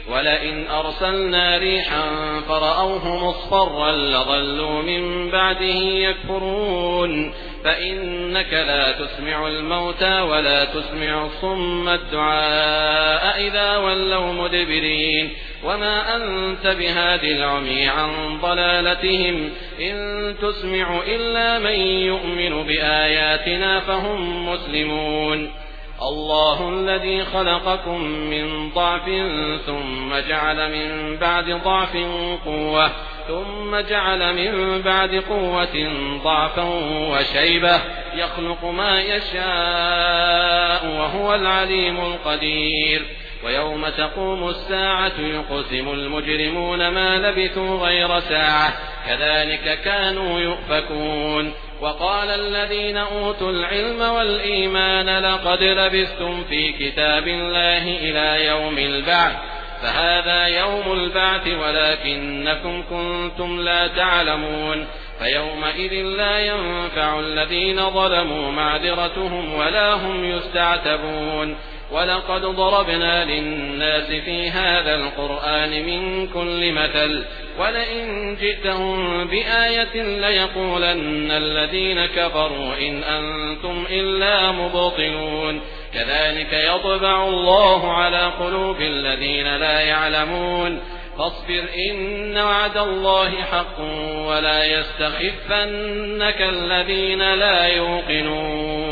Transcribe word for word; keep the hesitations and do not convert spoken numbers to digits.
ولئن أرسلنا ريحا فرأوه مصفرا لظلوا من بعده يكفرون فإنك لا تسمع الموتى ولا تسمع الصم الدعاء إذا ولوا مدبرين وما أنت بهاد العمي عن ضلالتهم إن تسمع إلا من يؤمن بآياتنا فهم مسلمون الله الذي خلقكم من ضعف ثم جعل من بعد ضعف قوة ثم جعل من بعد قوة ضعفا وشيبة يخلق ما يشاء وهو العليم القدير ويوم تقوم الساعة يقسم المجرمون ما لبثوا غير ساعة كذلك كانوا يؤفكون وقال الذين أوتوا العلم والإيمان لقد لبثتم في كتاب الله إلى يوم البعث فهذا يوم البعث ولكنكم كنتم لا تعلمون فيومئذ لا ينفع الذين ظلموا معذرتهم ولا هم يستعتبون ولقد ضربنا للناس في هذا القرآن من كل مثل ولئن جئتهم بآية ليقولن الذين كفروا إن أنتم إلا مبطلون كذلك يطبع الله على قلوب الذين لا يعلمون فاصبر إن وعد الله حق ولا يستخفنك الذين لا يوقنون